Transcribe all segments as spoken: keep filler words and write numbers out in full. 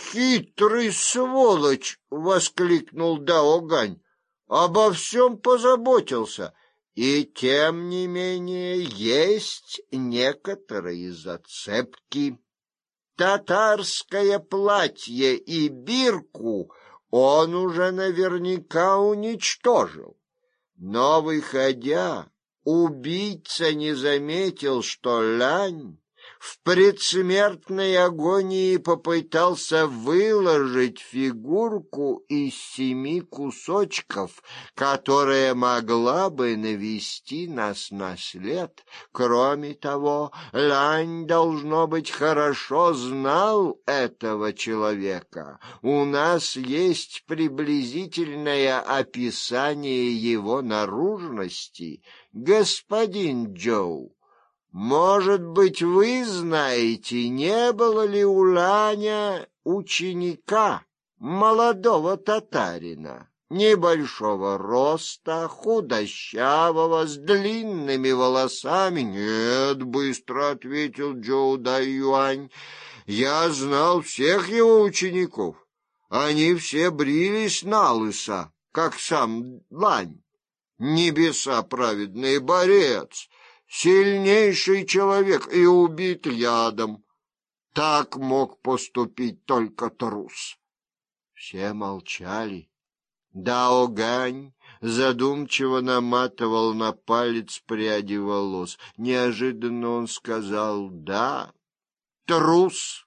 «Хитрый сволочь!» — воскликнул Дао Гань. «Обо всем позаботился. И тем не менее есть некоторые зацепки. Татарское платье и бирку он уже наверняка уничтожил. Но, выходя, убийца не заметил, что Лань в предсмертной агонии попытался выложить фигурку из семи кусочков, которая могла бы навести нас на след. Кроме того, Лань, должно быть, хорошо знал этого человека. У нас есть приблизительное описание его наружности. Господин Джоу, может быть, вы знаете, не было ли у Ланя ученика, молодого татарина, небольшого роста, худощавого, с длинными волосами? Нет, быстро ответил Джоу Дайюань. Я знал всех его учеников. Они все брились налысо, как сам Лань. Небеса праведный борец, сильнейший человек и убит ядом. Так мог поступить только трус. Все молчали. Дао Гань задумчиво наматывал на палец пряди волос. Неожиданно он сказал: «Да, трус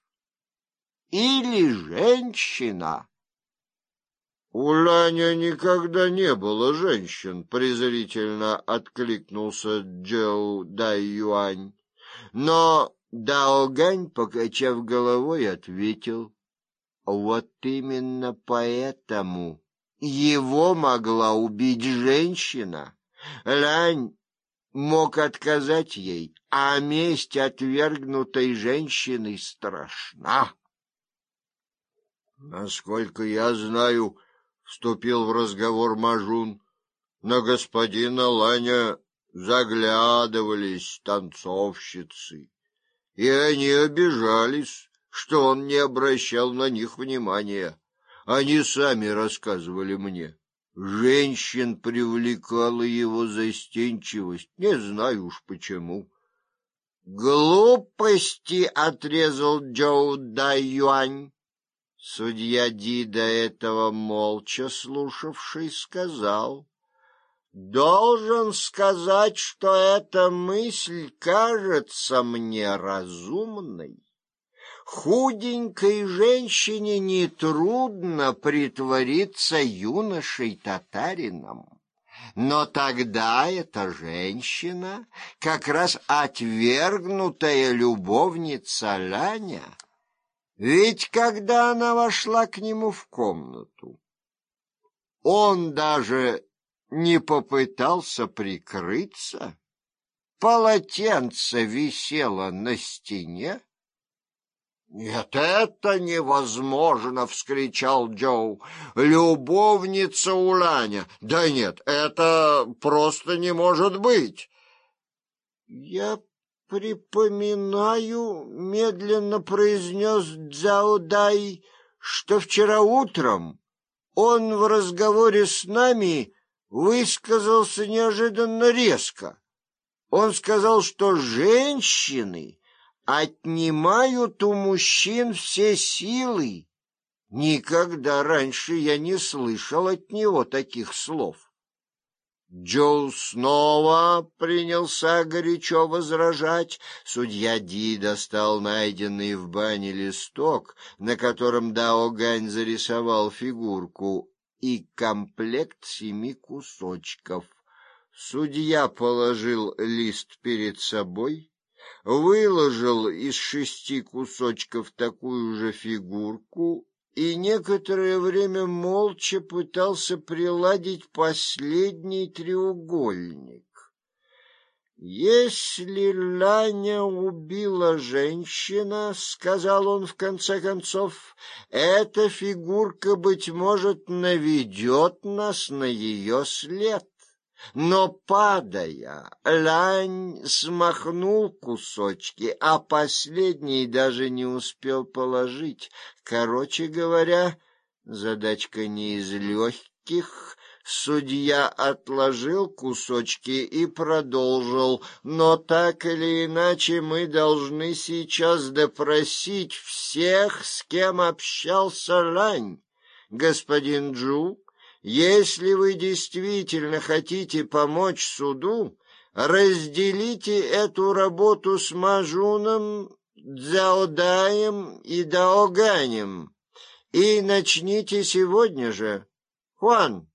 или женщина». «У Ланя никогда не было женщин», — презрительно откликнулся Джоу Дайюань. Но Дао Гань, покачав головой, ответил: «Вот именно поэтому его могла убить женщина. Лань мог отказать ей, а месть отвергнутой женщины страшна». «Насколько я знаю, — вступил в разговор Мажун, — на господина Ланя заглядывались танцовщицы, и они обижались, что он не обращал на них внимания. Они сами рассказывали мне. Женщин привлекала его застенчивость, не знаю уж почему». «Глупости!» — отрезал Джоу Дайюань. Судья Ди, до этого молча слушавший, сказал: «Должен сказать, что эта мысль кажется мне разумной. Худенькой женщине нетрудно притвориться юношей-татарином, но тогда эта женщина как раз отвергнутая любовница Ланя. Ведь когда она вошла к нему в комнату, он даже не попытался прикрыться. Полотенце висело на стене». «Нет, это невозможно!» — вскричал Джоу. «Любовница у Ланя! Да нет, это просто не может быть!» «Я припоминаю, — медленно произнес Цзяо Дай, — что вчера утром он в разговоре с нами высказался неожиданно резко. Он сказал, что женщины отнимают у мужчин все силы. Никогда раньше я не слышал от него таких слов». Джоу снова принялся горячо возражать. Судья Ди достал найденный в бане листок, на котором Дао Гань зарисовал фигурку, и комплект семи кусочков. Судья положил лист перед собой, выложил из шести кусочков такую же фигурку и некоторое время молча пытался приладить последний треугольник. «Если Ланя убила женщина, — сказал он в конце концов, — эта фигурка, быть может, наведет нас на ее след. Но, падая, Лань смахнул кусочки, а последний даже не успел положить. Короче говоря, задачка не из легких. Судья отложил кусочки и продолжил: но так или иначе мы должны сейчас допросить всех, с кем общался Лань. Господин Джу, если вы действительно хотите помочь суду, разделите эту работу с Мажуном, Цзяодаем и Даоганем и начните сегодня же. Хуан,